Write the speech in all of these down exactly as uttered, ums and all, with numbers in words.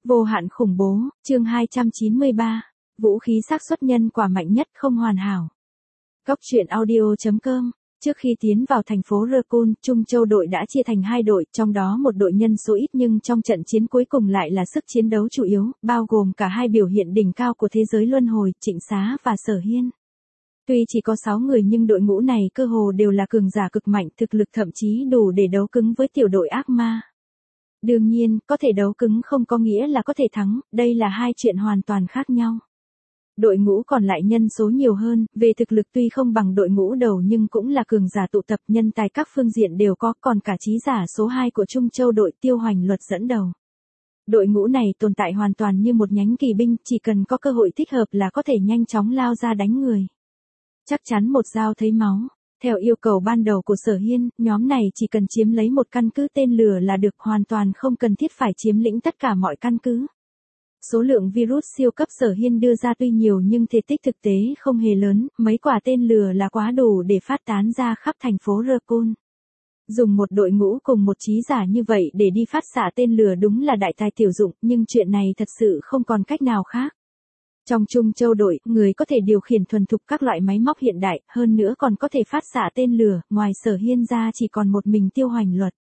Vô hạn khủng bố, chương hai trăm chín mươi ba. Vũ khí xác suất nhân quả mạnh nhất không hoàn hảo. Góc truyện audio chấm com. Trước khi tiến vào thành phố Raccoon, Trung Châu đội đã chia thành hai đội, trong đó một đội nhân số ít nhưng trong trận chiến cuối cùng lại là sức chiến đấu chủ yếu, bao gồm cả hai biểu hiện đỉnh cao của thế giới luân hồi, Trịnh Xá và Sở Hiên. Tuy chỉ có sáu người nhưng đội ngũ này cơ hồ đều là cường giả cực mạnh, thực lực thậm chí đủ để đấu cứng với tiểu đội ác ma. Đương nhiên, có thể đấu cứng không có nghĩa là có thể thắng, đây là hai chuyện hoàn toàn khác nhau. Đội ngũ còn lại nhân số nhiều hơn, về thực lực tuy không bằng đội ngũ đầu nhưng cũng là cường giả tụ tập, nhân tài các phương diện đều có, còn cả trí giả số hai của Trung Châu đội Tiêu Hoành Luật dẫn đầu. Đội ngũ này tồn tại hoàn toàn như một nhánh kỳ binh, chỉ cần có cơ hội thích hợp là có thể nhanh chóng lao ra đánh người. Chắc chắn một dao thấy máu. Theo yêu cầu ban đầu của Sở Hiên, nhóm này chỉ cần chiếm lấy một căn cứ tên lửa là được, hoàn toàn không cần thiết phải chiếm lĩnh tất cả mọi căn cứ. Số lượng virus siêu cấp Sở Hiên đưa ra tuy nhiều nhưng thể tích thực tế không hề lớn, mấy quả tên lửa là quá đủ để phát tán ra khắp thành phố Raccoon. Dùng một đội ngũ cùng một trí giả như vậy để đi phát xạ tên lửa đúng là đại tài tiểu dụng, nhưng chuyện này thật sự không còn cách nào khác. Trong Trung Châu đội, người có thể điều khiển thuần thục các loại máy móc hiện đại, hơn nữa còn có thể phát xạ tên lửa, ngoài Sở Hiên ra chỉ còn một mình Tiêu Hoành Luật.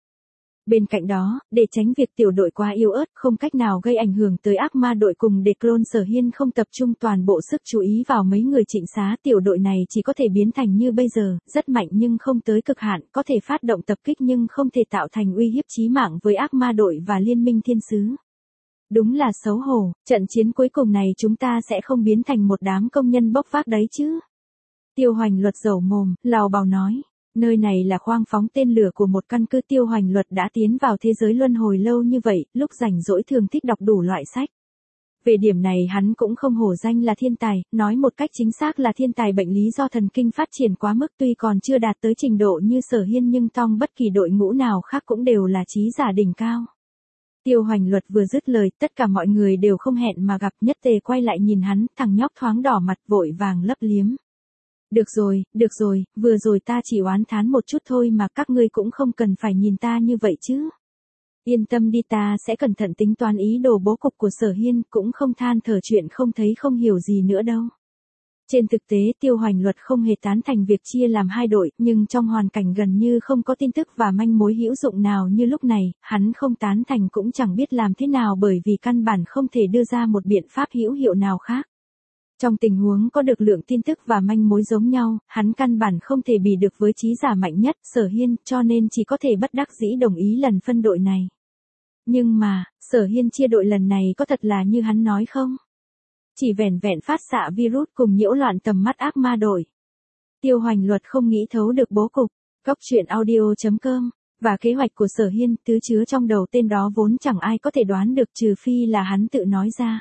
Bên cạnh đó, để tránh việc tiểu đội quá yếu ớt, không cách nào gây ảnh hưởng tới ác ma đội cùng để clone Sở Hiên không tập trung toàn bộ sức chú ý vào mấy người Trịnh Xá, tiểu đội này chỉ có thể biến thành như bây giờ, rất mạnh nhưng không tới cực hạn, có thể phát động tập kích nhưng không thể tạo thành uy hiếp chí mạng với ác ma đội và liên minh thiên sứ. Đúng là xấu hổ, trận chiến cuối cùng này chúng ta sẽ không biến thành một đám công nhân bốc vác đấy chứ. Tiêu Hoành Luật dẩu mồm, lào bào nói, nơi này là khoang phóng tên lửa của một căn cứ. Tiêu Hoành Luật đã tiến vào thế giới luân hồi lâu như vậy, lúc rảnh rỗi thường thích đọc đủ loại sách. Về điểm này hắn cũng không hổ danh là thiên tài, nói một cách chính xác là thiên tài bệnh lý do thần kinh phát triển quá mức, tuy còn chưa đạt tới trình độ như Sở Hiên nhưng trong bất kỳ đội ngũ nào khác cũng đều là trí giả đỉnh cao. Tiêu Hoành Luật vừa dứt lời, tất cả mọi người đều không hẹn mà gặp, nhất tề quay lại nhìn hắn, thằng nhóc thoáng đỏ mặt vội vàng lấp liếm. Được rồi, được rồi, vừa rồi ta chỉ oán thán một chút thôi mà các ngươi cũng không cần phải nhìn ta như vậy chứ. Yên tâm đi, ta sẽ cẩn thận tính toán ý đồ bố cục của Sở Hiên, cũng không than thở chuyện không thấy không hiểu gì nữa đâu. Trên thực tế Tiêu Hoành Luật không hề tán thành việc chia làm hai đội, nhưng trong hoàn cảnh gần như không có tin tức và manh mối hữu dụng nào như lúc này, hắn không tán thành cũng chẳng biết làm thế nào bởi vì căn bản không thể đưa ra một biện pháp hữu hiệu nào khác. Trong tình huống có được lượng tin tức và manh mối giống nhau, hắn căn bản không thể bì được với trí giả mạnh nhất, Sở Hiên, cho nên chỉ có thể bất đắc dĩ đồng ý lần phân đội này. Nhưng mà, Sở Hiên chia đội lần này có thật là như hắn nói không? Chỉ vẻn vẹn phát xạ virus cùng nhiễu loạn tầm mắt ác ma đội. Tiêu Hoành Luật không nghĩ thấu được bố cục, góc truyện audio chấm com, và kế hoạch của Sở Hiên, thứ chứa trong đầu tên đó vốn chẳng ai có thể đoán được trừ phi là hắn tự nói ra.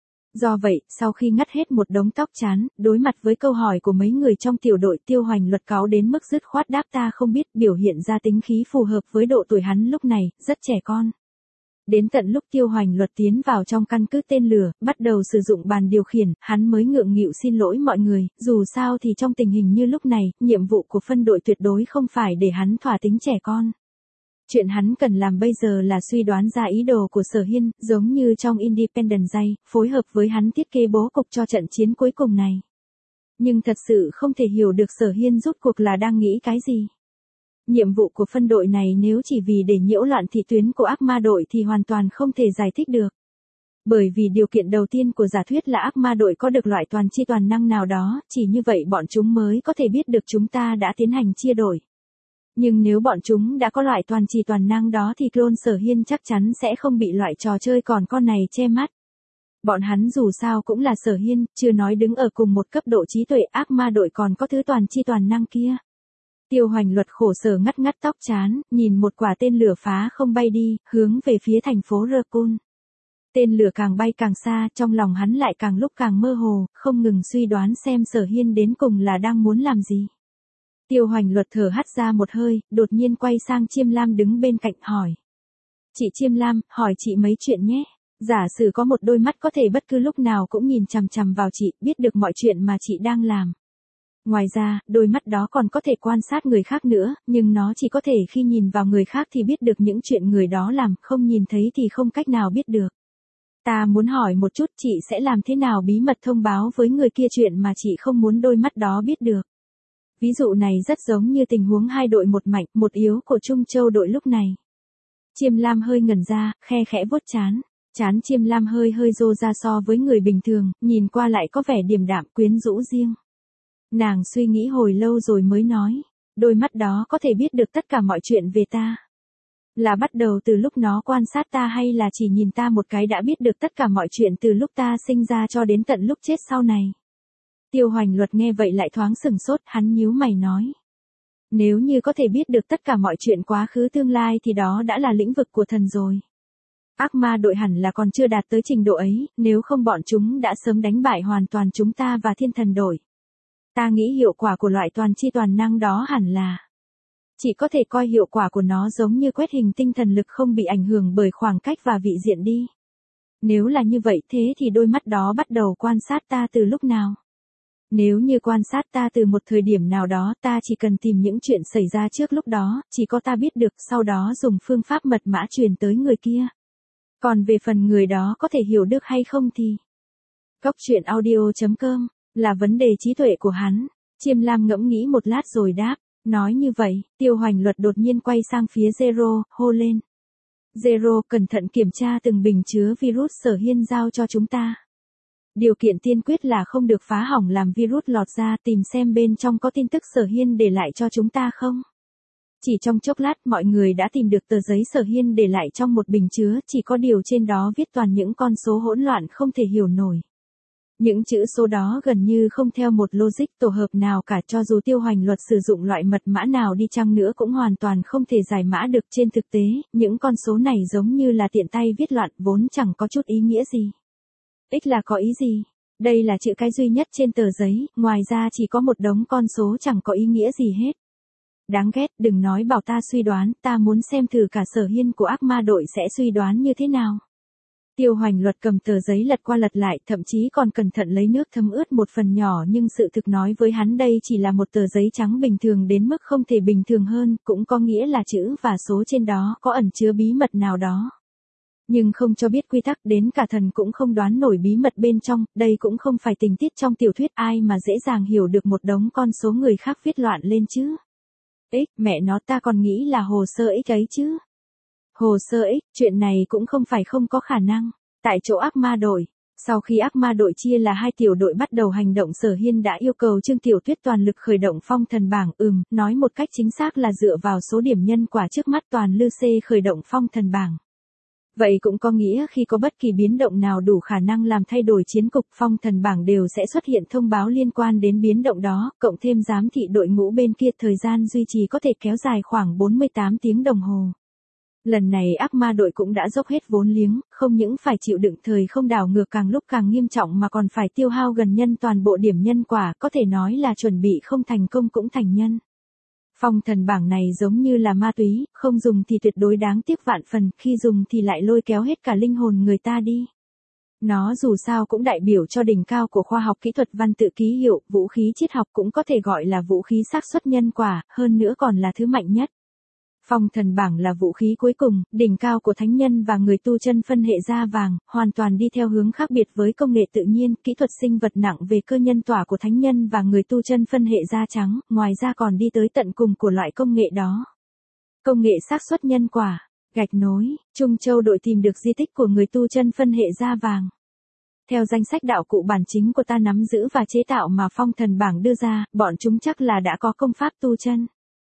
Do vậy, sau khi ngắt hết một đống tóc chán, đối mặt với câu hỏi của mấy người trong tiểu đội, Tiêu Hoành Luật cáu đến mức dứt khoát đáp ta không biết, biểu hiện ra tính khí phù hợp với độ tuổi hắn lúc này, rất trẻ con. Đến tận lúc Tiêu Hoành Luật tiến vào trong căn cứ tên lửa, bắt đầu sử dụng bàn điều khiển, hắn mới ngượng nghịu xin lỗi mọi người, dù sao thì trong tình hình như lúc này, nhiệm vụ của phân đội tuyệt đối không phải để hắn thỏa tính trẻ con. Chuyện hắn cần làm bây giờ là suy đoán ra ý đồ của Sở Hiên, giống như trong Independence Day, phối hợp với hắn thiết kế bố cục cho trận chiến cuối cùng này. Nhưng thật sự không thể hiểu được Sở Hiên rốt cuộc là đang nghĩ cái gì. Nhiệm vụ của phân đội này nếu chỉ vì để nhiễu loạn thị tuyến của ác ma đội thì hoàn toàn không thể giải thích được. Bởi vì điều kiện đầu tiên của giả thuyết là ác ma đội có được loại toàn chi toàn năng nào đó, chỉ như vậy bọn chúng mới có thể biết được chúng ta đã tiến hành chia đội. Nhưng nếu bọn chúng đã có loại toàn chi toàn năng đó thì clone Sở Hiên chắc chắn sẽ không bị loại trò chơi còn con này che mắt. Bọn hắn dù sao cũng là Sở Hiên, chưa nói đứng ở cùng một cấp độ trí tuệ, ác ma đội còn có thứ toàn chi toàn năng kia. Tiêu Hoành Luật khổ sở ngắt ngắt tóc chán, nhìn một quả tên lửa phá không bay đi, hướng về phía thành phố Raccoon. Tên lửa càng bay càng xa, trong lòng hắn lại càng lúc càng mơ hồ, không ngừng suy đoán xem Sở Hiên đến cùng là đang muốn làm gì. Tiêu Hoành Luật thở hắt ra một hơi, đột nhiên quay sang Chiêm Lam đứng bên cạnh hỏi. Chị Chiêm Lam, hỏi chị mấy chuyện nhé. Giả sử có một đôi mắt có thể bất cứ lúc nào cũng nhìn chằm chằm vào chị, biết được mọi chuyện mà chị đang làm. Ngoài ra, đôi mắt đó còn có thể quan sát người khác nữa, nhưng nó chỉ có thể khi nhìn vào người khác thì biết được những chuyện người đó làm, không nhìn thấy thì không cách nào biết được. Ta muốn hỏi một chút chị sẽ làm thế nào bí mật thông báo với người kia chuyện mà chị không muốn đôi mắt đó biết được. Ví dụ này rất giống như tình huống hai đội một mạnh, một yếu của Trung Châu đội lúc này. Chiêm Lam hơi ngẩn ra, khe khẽ vuốt trán. Trán Chiêm Lam hơi hơi rô ra so với người bình thường, nhìn qua lại có vẻ điềm đạm quyến rũ riêng. Nàng suy nghĩ hồi lâu rồi mới nói, đôi mắt đó có thể biết được tất cả mọi chuyện về ta. Là bắt đầu từ lúc nó quan sát ta hay là chỉ nhìn ta một cái đã biết được tất cả mọi chuyện từ lúc ta sinh ra cho đến tận lúc chết sau này. Tiêu Hoành Luật nghe vậy lại thoáng sừng sốt, hắn nhíu mày nói. Nếu như có thể biết được tất cả mọi chuyện quá khứ tương lai thì đó đã là lĩnh vực của thần rồi. Ác ma đội hẳn là còn chưa đạt tới trình độ ấy, nếu không bọn chúng đã sớm đánh bại hoàn toàn chúng ta và thiên thần đội. Ta nghĩ hiệu quả của loại toàn chi toàn năng đó hẳn là chỉ có thể coi hiệu quả của nó giống như quét hình tinh thần lực không bị ảnh hưởng bởi khoảng cách và vị diện đi. Nếu là như vậy thế thì đôi mắt đó bắt đầu quan sát ta từ lúc nào? Nếu như quan sát ta từ một thời điểm nào đó ta chỉ cần tìm những chuyện xảy ra trước lúc đó, chỉ có ta biết được sau đó dùng phương pháp mật mã truyền tới người kia. Còn về phần người đó có thể hiểu được hay không thì Cốc truyện audio chấm com là vấn đề trí tuệ của hắn. Chiêm Lam ngẫm nghĩ một lát rồi đáp. Nói như vậy, Tiêu Hoành Luật đột nhiên quay sang phía Zero, hô lên. Zero, cẩn thận kiểm tra từng bình chứa virus Sở Hiên giao cho chúng ta. Điều kiện tiên quyết là không được phá hỏng làm virus lọt ra, tìm xem bên trong có tin tức Sở Hiên để lại cho chúng ta không. Chỉ trong chốc lát mọi người đã tìm được tờ giấy Sở Hiên để lại trong một bình chứa, chỉ có điều trên đó viết toàn những con số hỗn loạn không thể hiểu nổi. Những chữ số đó gần như không theo một logic tổ hợp nào cả, cho dù Tiêu Hoành Luật sử dụng loại mật mã nào đi chăng nữa cũng hoàn toàn không thể giải mã được. Trên thực tế, những con số này giống như là tiện tay viết loạn vốn chẳng có chút ý nghĩa gì. X là có ý gì? Đây là chữ cái duy nhất trên tờ giấy, ngoài ra chỉ có một đống con số chẳng có ý nghĩa gì hết. Đáng ghét, đừng nói bảo ta suy đoán, ta muốn xem thử cả Sở Hiên của ác ma đội sẽ suy đoán như thế nào. Tiêu Hoành Luật cầm tờ giấy lật qua lật lại, thậm chí còn cẩn thận lấy nước thấm ướt một phần nhỏ, nhưng sự thực nói với hắn đây chỉ là một tờ giấy trắng bình thường đến mức không thể bình thường hơn, cũng có nghĩa là chữ và số trên đó có ẩn chứa bí mật nào đó. Nhưng không cho biết quy tắc, đến cả thần cũng không đoán nổi bí mật bên trong, đây cũng không phải tình tiết trong tiểu thuyết, ai mà dễ dàng hiểu được một đống con số người khác viết loạn lên chứ. X, mẹ nó, ta còn nghĩ là hồ sơ X ấy chứ. Hồ sơ X, chuyện này cũng không phải không có khả năng. Tại chỗ ác ma đội, sau khi ác ma đội chia là hai tiểu đội bắt đầu hành động, Sở Hiên đã yêu cầu Trương Tiểu Tuyết toàn lực khởi động phong thần bảng, ừm, nói một cách chính xác là dựa vào số điểm nhân quả trước mắt toàn lư xê khởi động phong thần bảng. Vậy cũng có nghĩa khi có bất kỳ biến động nào đủ khả năng làm thay đổi chiến cục, phong thần bảng đều sẽ xuất hiện thông báo liên quan đến biến động đó, cộng thêm giám thị đội ngũ bên kia, thời gian duy trì có thể kéo dài khoảng bốn mươi tám tiếng đồng hồ. Lần này ác ma đội cũng đã dốc hết vốn liếng, không những phải chịu đựng thời không đảo ngược càng lúc càng nghiêm trọng mà còn phải tiêu hao gần nhân toàn bộ điểm nhân quả, có thể nói là chuẩn bị không thành công cũng thành nhân. Phong thần bảng này giống như là ma túy, không dùng thì tuyệt đối đáng tiếc vạn phần, khi dùng thì lại lôi kéo hết cả linh hồn người ta đi. Nó dù sao cũng đại biểu cho đỉnh cao của khoa học kỹ thuật văn tự ký hiệu, vũ khí triết học cũng có thể gọi là vũ khí xác suất nhân quả, hơn nữa còn là thứ mạnh nhất. Phong thần bảng là vũ khí cuối cùng, đỉnh cao của thánh nhân và người tu chân phân hệ da vàng, hoàn toàn đi theo hướng khác biệt với công nghệ tự nhiên, kỹ thuật sinh vật nặng về cơ nhân tỏa của thánh nhân và người tu chân phân hệ da trắng, ngoài ra còn đi tới tận cùng của loại công nghệ đó. Công nghệ xác suất nhân quả, gạch nối, Trung Châu đội tìm được di tích của người tu chân phân hệ da vàng. Theo danh sách đạo cụ bản chính của ta nắm giữ và chế tạo mà phong thần bảng đưa ra, bọn chúng chắc là đã có công pháp tu chân.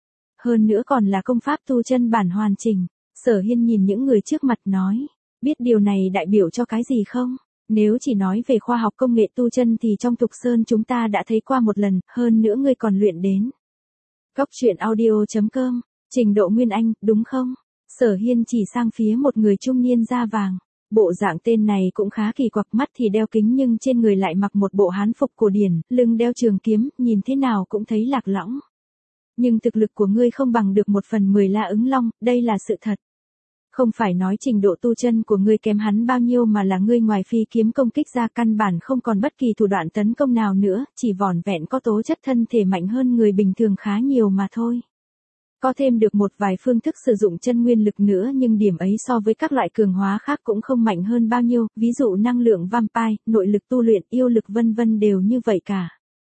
Hơn nữa còn là công pháp tu chân bản hoàn chỉnh. Sở Hiên nhìn những người trước mặt nói, biết điều này đại biểu cho cái gì không? Nếu chỉ nói về khoa học công nghệ tu chân thì trong Tục Sơn chúng ta đã thấy qua một lần, hơn nữa ngươi còn luyện đến. Cốc truyện audio chấm com, trình độ Nguyên Anh, đúng không? Sở Hiên chỉ sang phía một người trung niên da vàng. Bộ dạng tên này cũng khá kỳ quặc, mắt thì đeo kính nhưng trên người lại mặc một bộ hán phục cổ điển, lưng đeo trường kiếm, nhìn thế nào cũng thấy lạc lõng. Nhưng thực lực của ngươi không bằng được một phần mười La Ứng Long, đây là sự thật. Không phải nói trình độ tu chân của ngươi kém hắn bao nhiêu mà là ngươi ngoài phi kiếm công kích ra căn bản không còn bất kỳ thủ đoạn tấn công nào nữa, chỉ vỏn vẹn có tố chất thân thể mạnh hơn người bình thường khá nhiều mà thôi. Có thêm được một vài phương thức sử dụng chân nguyên lực nữa nhưng điểm ấy so với các loại cường hóa khác cũng không mạnh hơn bao nhiêu, ví dụ năng lượng vampire, nội lực tu luyện, yêu lực vân vân đều như vậy cả.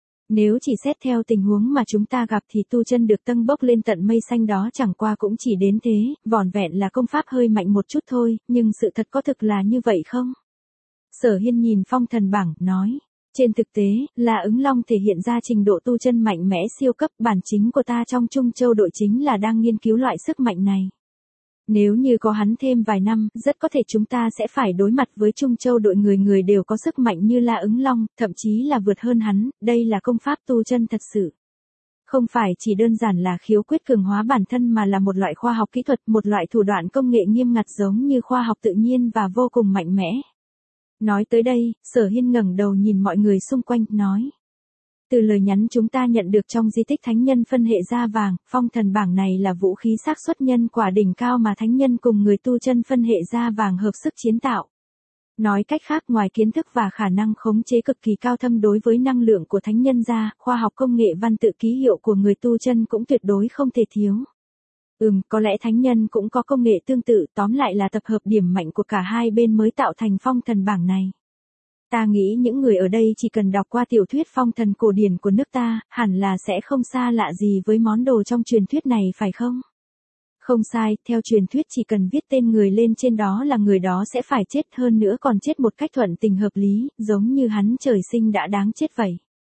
Nếu chỉ xét theo tình huống mà chúng ta gặp thì tu chân được tâng bốc lên tận mây xanh đó chẳng qua cũng chỉ đến thế, vỏn vẹn là công pháp hơi mạnh một chút thôi, nhưng sự thật có thực là như vậy không? Sở Hiên nhìn phong thần bảng, nói. Trên thực tế, là ứng long thể hiện ra trình độ tu chân mạnh mẽ siêu cấp, bản chính của ta trong Trung Châu đội chính là đang nghiên cứu loại sức mạnh này. Nếu như có hắn thêm vài năm, rất có thể chúng ta sẽ phải đối mặt với Trung Châu đội người người đều có sức mạnh như La Ứng Long, thậm chí là vượt hơn hắn, đây là công pháp tu chân thật sự. Không phải chỉ đơn giản là khiếu quyết cường hóa bản thân mà là một loại khoa học kỹ thuật, một loại thủ đoạn công nghệ nghiêm ngặt giống như khoa học tự nhiên và vô cùng mạnh mẽ. Nói tới đây, Sở Hiên ngẩng đầu nhìn mọi người xung quanh, nói. Từ lời nhắn chúng ta nhận được trong di tích thánh nhân phân hệ da vàng, phong thần bảng này là vũ khí xác suất nhân quả đỉnh cao mà thánh nhân cùng người tu chân phân hệ da vàng hợp sức chiến tạo. Nói cách khác, ngoài kiến thức và khả năng khống chế cực kỳ cao thâm đối với năng lượng của thánh nhân ra, khoa học công nghệ văn tự ký hiệu của người tu chân cũng tuyệt đối không thể thiếu. Ừm, có lẽ thánh nhân cũng có công nghệ tương tự, tóm lại là tập hợp điểm mạnh của cả hai bên mới tạo thành phong thần bảng này. Ta nghĩ những người ở đây chỉ cần đọc qua tiểu thuyết phong thần cổ điển của nước ta, hẳn là sẽ không xa lạ gì với món đồ trong truyền thuyết này phải không? Không sai, theo truyền thuyết chỉ cần viết tên người lên trên đó là người đó sẽ phải chết, hơn nữa còn chết một cách thuận tình hợp lý, giống như hắn trời sinh đã đáng chết vậy.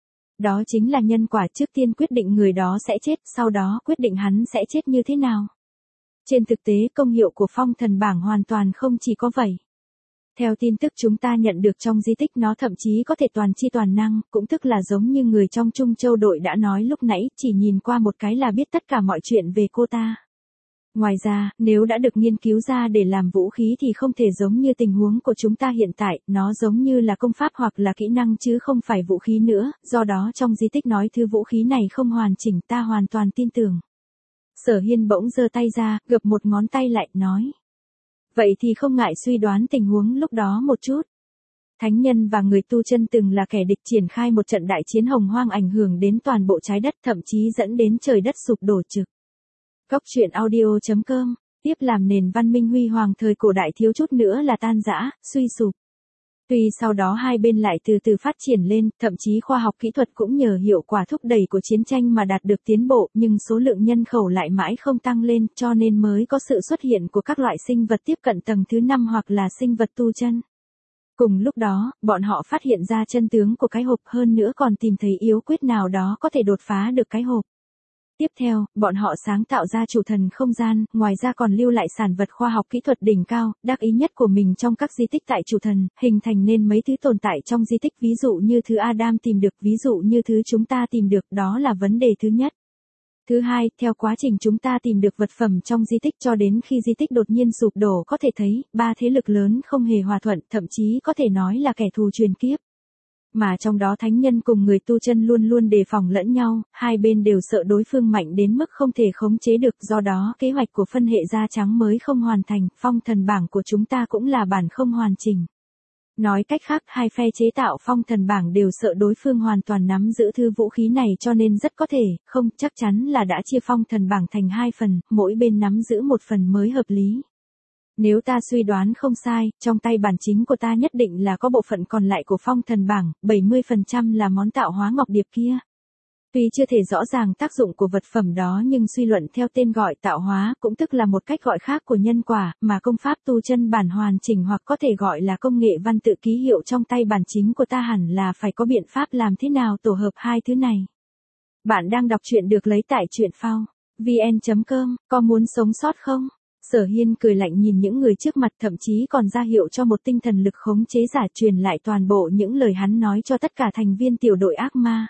Đó chính là nhân quả, trước tiên quyết định người đó sẽ chết, sau đó quyết định hắn sẽ chết như thế nào. Trên thực tế công hiệu của phong thần bảng hoàn toàn không chỉ có vậy. Theo tin tức chúng ta nhận được trong di tích, nó thậm chí có thể toàn chi toàn năng, cũng tức là giống như người trong Trung Châu đội đã nói lúc nãy, chỉ nhìn qua một cái là biết tất cả mọi chuyện về cô ta. Ngoài ra, nếu đã được nghiên cứu ra để làm vũ khí thì không thể giống như tình huống của chúng ta hiện tại, nó giống như là công pháp hoặc là kỹ năng chứ không phải vũ khí nữa, do đó trong di tích nói thứ vũ khí này không hoàn chỉnh, ta hoàn toàn tin tưởng. Sở Hiên bỗng giơ tay ra, gập một ngón tay lại, nói. Vậy thì không ngại suy đoán tình huống lúc đó một chút. Thánh nhân và người tu chân từng là kẻ địch, triển khai một trận đại chiến hồng hoang ảnh hưởng đến toàn bộ trái đất, thậm chí dẫn đến trời đất sụp đổ trực. Góc truyện audio chấm com, tiếp làm nền văn minh huy hoàng thời cổ đại thiếu chút nữa là tan rã, suy sụp. Tuy sau đó hai bên lại từ từ phát triển lên, thậm chí khoa học kỹ thuật cũng nhờ hiệu quả thúc đẩy của chiến tranh mà đạt được tiến bộ, nhưng số lượng nhân khẩu lại mãi không tăng lên, cho nên mới có sự xuất hiện của các loại sinh vật tiếp cận tầng thứ năm hoặc là sinh vật tu chân. Cùng lúc đó, bọn họ phát hiện ra chân tướng của cái hộp, hơn nữa còn tìm thấy yếu quyết nào đó có thể đột phá được cái hộp. Tiếp theo, bọn họ sáng tạo ra chủ thần không gian, ngoài ra còn lưu lại sản vật khoa học kỹ thuật đỉnh cao, đắc ý nhất của mình trong các di tích tại chủ thần, hình thành nên mấy thứ tồn tại trong di tích, ví dụ như thứ Adam tìm được, ví dụ như thứ chúng ta tìm được, đó là vấn đề thứ nhất. Thứ hai, theo quá trình chúng ta tìm được vật phẩm trong di tích cho đến khi di tích đột nhiên sụp đổ, có thể thấy, ba thế lực lớn không hề hòa thuận, thậm chí có thể nói là kẻ thù truyền kiếp. Mà trong đó thánh nhân cùng người tu chân luôn luôn đề phòng lẫn nhau, hai bên đều sợ đối phương mạnh đến mức không thể khống chế được, do đó kế hoạch của phân hệ da trắng mới không hoàn thành, phong thần bảng của chúng ta cũng là bản không hoàn chỉnh. Nói cách khác, hai phe chế tạo phong thần bảng đều sợ đối phương hoàn toàn nắm giữ thứ vũ khí này, cho nên rất có thể, không, chắc chắn là đã chia phong thần bảng thành hai phần, mỗi bên nắm giữ một phần mới hợp lý. Nếu ta suy đoán không sai, trong tay bản chính của ta nhất định là có bộ phận còn lại của phong thần bảng, bảy mươi phần trăm là món tạo hóa ngọc điệp kia. Tuy chưa thể rõ ràng tác dụng của vật phẩm đó nhưng suy luận theo tên gọi tạo hóa, cũng tức là một cách gọi khác của nhân quả, mà công pháp tu chân bản hoàn chỉnh hoặc có thể gọi là công nghệ văn tự ký hiệu trong tay bản chính của ta hẳn là phải có biện pháp làm thế nào tổ hợp hai thứ này. Bạn đang đọc truyện được lấy tại truyện phao vn chấm com, có muốn sống sót không? Sở Hiên cười lạnh nhìn những người trước mặt, thậm chí còn ra hiệu cho một tinh thần lực khống chế giả truyền lại toàn bộ những lời hắn nói cho tất cả thành viên tiểu đội ác ma.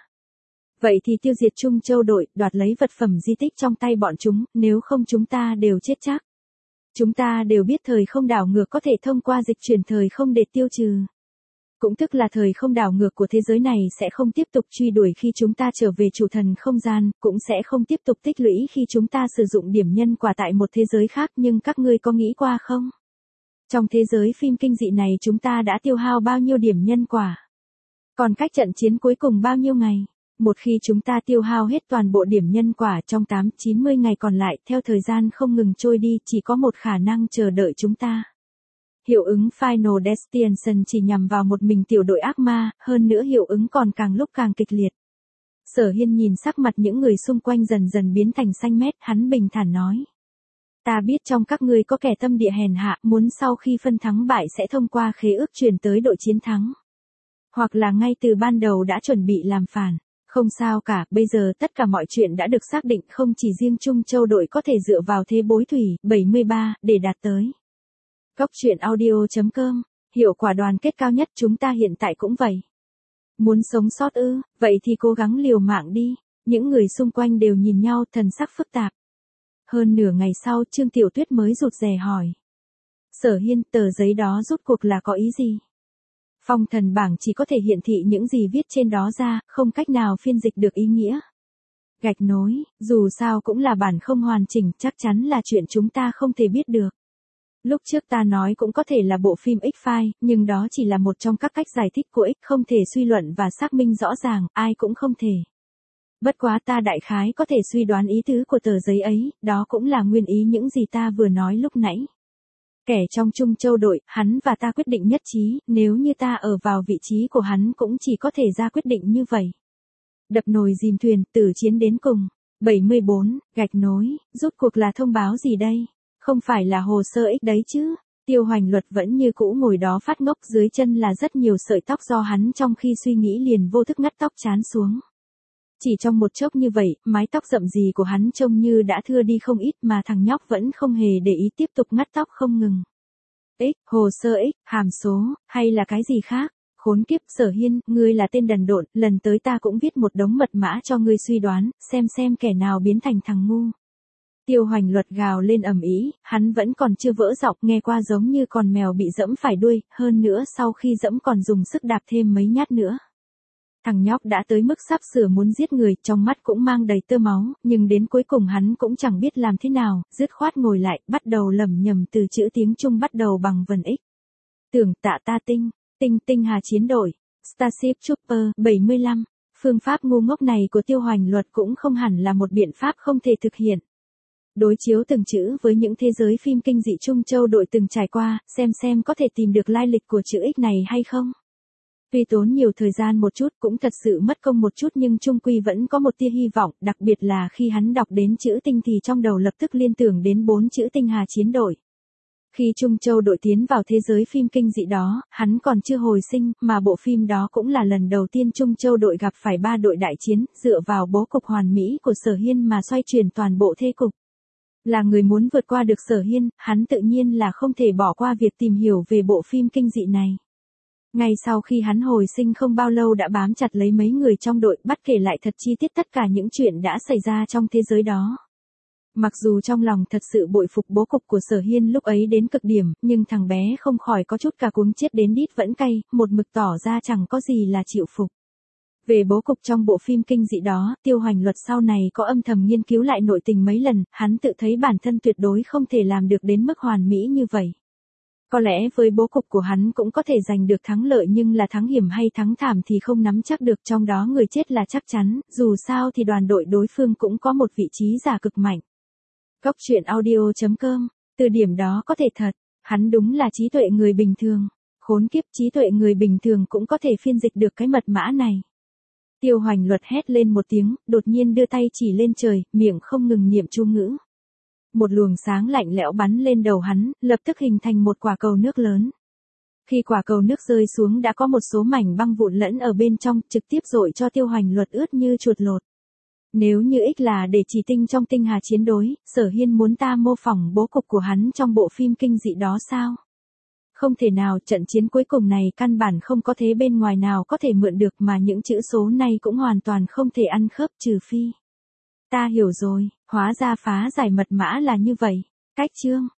Vậy thì tiêu diệt Trung Châu đội, đoạt lấy vật phẩm di tích trong tay bọn chúng, nếu không chúng ta đều chết chắc. Chúng ta đều biết thời không đảo ngược có thể thông qua dịch chuyển thời không để tiêu trừ. Cũng tức là thời không đảo ngược của thế giới này sẽ không tiếp tục truy đuổi khi chúng ta trở về chủ thần không gian, cũng sẽ không tiếp tục tích lũy khi chúng ta sử dụng điểm nhân quả tại một thế giới khác, nhưng các ngươi có nghĩ qua không? Trong thế giới phim kinh dị này chúng ta đã tiêu hao bao nhiêu điểm nhân quả? Còn cách trận chiến cuối cùng bao nhiêu ngày? Một khi chúng ta tiêu hao hết toàn bộ điểm nhân quả trong tám đến chín mươi ngày còn lại, theo thời gian không ngừng trôi đi, chỉ có một khả năng chờ đợi chúng ta. Hiệu ứng Final Destination chỉ nhằm vào một mình tiểu đội ác ma, hơn nữa hiệu ứng còn càng lúc càng kịch liệt. Sở Hiên nhìn sắc mặt những người xung quanh dần dần biến thành xanh mét, hắn bình thản nói. Ta biết trong các ngươi có kẻ tâm địa hèn hạ, muốn sau khi phân thắng bại sẽ thông qua khế ước chuyển tới đội chiến thắng. Hoặc là ngay từ ban đầu đã chuẩn bị làm phản. Không sao cả, bây giờ tất cả mọi chuyện đã được xác định, không chỉ riêng Trung Châu đội có thể dựa vào thế bối thủy, bảy mươi ba, để đạt tới. Cốc truyện audio chấm com, hiệu quả đoàn kết cao nhất chúng ta hiện tại cũng vậy. Muốn sống sót ư, vậy thì cố gắng liều mạng đi. Những người xung quanh đều nhìn nhau, thần sắc phức tạp. Hơn nửa ngày sau, Trương Tiểu Tuyết mới rụt rè hỏi. Sở Hiên, tờ giấy đó rốt cuộc là có ý gì? Phong thần bảng chỉ có thể hiện thị những gì viết trên đó ra, không cách nào phiên dịch được ý nghĩa. Gạch nối, dù sao cũng là bản không hoàn chỉnh, chắc chắn là chuyện chúng ta không thể biết được. Lúc trước ta nói cũng có thể là bộ phim X-File, nhưng đó chỉ là một trong các cách giải thích của X, không thể suy luận và xác minh rõ ràng, ai cũng không thể. Bất quá ta đại khái có thể suy đoán ý tứ của tờ giấy ấy, đó cũng là nguyên ý những gì ta vừa nói lúc nãy. Kẻ trong Trung Châu đội, hắn và ta quyết định nhất trí, nếu như ta ở vào vị trí của hắn cũng chỉ có thể ra quyết định như vậy. Đập nồi dìm thuyền, tử chiến đến cùng. bảy mươi bốn, gạch nối, rốt cuộc là thông báo gì đây? Không phải là hồ sơ X đấy chứ? Tiêu Hoành Luật vẫn như cũ ngồi đó phát ngốc, dưới chân là rất nhiều sợi tóc do hắn trong khi suy nghĩ liền vô thức ngắt tóc chán xuống. Chỉ trong một chốc như vậy, mái tóc rậm rì của hắn trông như đã thưa đi không ít mà thằng nhóc vẫn không hề để ý tiếp tục ngắt tóc không ngừng. X, hồ sơ X, hàm số, hay là cái gì khác? Khốn kiếp, Sở Hiên, ngươi là tên đần độn, lần tới ta cũng viết một đống mật mã cho ngươi suy đoán, xem xem kẻ nào biến thành thằng ngu. Tiêu Hoành Luật gào lên ầm ĩ, hắn vẫn còn chưa vỡ giọng, nghe qua giống như con mèo bị dẫm phải đuôi, hơn nữa sau khi dẫm còn dùng sức đạp thêm mấy nhát nữa. Thằng nhóc đã tới mức sắp sửa muốn giết người, trong mắt cũng mang đầy tơ máu, nhưng đến cuối cùng hắn cũng chẳng biết làm thế nào, dứt khoát ngồi lại, bắt đầu lẩm nhẩm từ chữ tiếng Trung bắt đầu bằng vần X. Tưởng tạ ta tinh, tinh tinh hà chiến đội, Starship Trooper, bảy mươi lăm, phương pháp ngu ngốc này của Tiêu Hoành Luật cũng không hẳn là một biện pháp không thể thực hiện. Đối chiếu từng chữ với những thế giới phim kinh dị Trung Châu đội từng trải qua, xem xem có thể tìm được lai lịch của chữ X này hay không. Tuy tốn nhiều thời gian một chút cũng thật sự mất công một chút nhưng chung quy vẫn có một tia hy vọng, đặc biệt là khi hắn đọc đến chữ tinh thì trong đầu lập tức liên tưởng đến bốn chữ tinh hà chiến đội. Khi Trung Châu đội tiến vào thế giới phim kinh dị đó, hắn còn chưa hồi sinh, mà bộ phim đó cũng là lần đầu tiên Trung Châu đội gặp phải ba đội đại chiến, dựa vào bố cục hoàn mỹ của Sở Hiên mà xoay chuyển toàn bộ thế cục. Là người muốn vượt qua được Sở Hiên, hắn tự nhiên là không thể bỏ qua việc tìm hiểu về bộ phim kinh dị này. Ngay sau khi hắn hồi sinh không bao lâu đã bám chặt lấy mấy người trong đội, bắt kể lại thật chi tiết tất cả những chuyện đã xảy ra trong thế giới đó. Mặc dù trong lòng thật sự bội phục bố cục của Sở Hiên lúc ấy đến cực điểm, nhưng thằng bé không khỏi có chút cả cuống chết đến đít vẫn cay, một mực tỏ ra chẳng có gì là chịu phục. Về bố cục trong bộ phim kinh dị đó, Tiêu Hoành Luật sau này có âm thầm nghiên cứu lại nội tình mấy lần, hắn tự thấy bản thân tuyệt đối không thể làm được đến mức hoàn mỹ như vậy. Có lẽ với bố cục của hắn cũng có thể giành được thắng lợi nhưng là thắng hiểm hay thắng thảm thì không nắm chắc được, trong đó người chết là chắc chắn, dù sao thì đoàn đội đối phương cũng có một vị trí giả cực mạnh. Cốc truyện audio chấm com, từ điểm đó có thể thật, hắn đúng là trí tuệ người bình thường. Khốn kiếp, trí tuệ người bình thường cũng có thể phiên dịch được cái mật mã này. Tiêu Hoành Luật hét lên một tiếng, đột nhiên đưa tay chỉ lên trời, miệng không ngừng niệm chú ngữ. Một luồng sáng lạnh lẽo bắn lên đầu hắn, lập tức hình thành một quả cầu nước lớn. Khi quả cầu nước rơi xuống đã có một số mảnh băng vụn lẫn ở bên trong, trực tiếp dội cho Tiêu Hoành Luật ướt như chuột lột. Nếu như X là để chỉ tinh trong tinh hà chiến đối, Sở Hiên muốn ta mô phỏng bố cục của hắn trong bộ phim kinh dị đó sao? Không thể nào, trận chiến cuối cùng này căn bản không có thế bên ngoài nào có thể mượn được mà những chữ số này cũng hoàn toàn không thể ăn khớp trừ phi. Ta hiểu rồi, hóa ra phá giải mật mã là như vậy. Cách chương.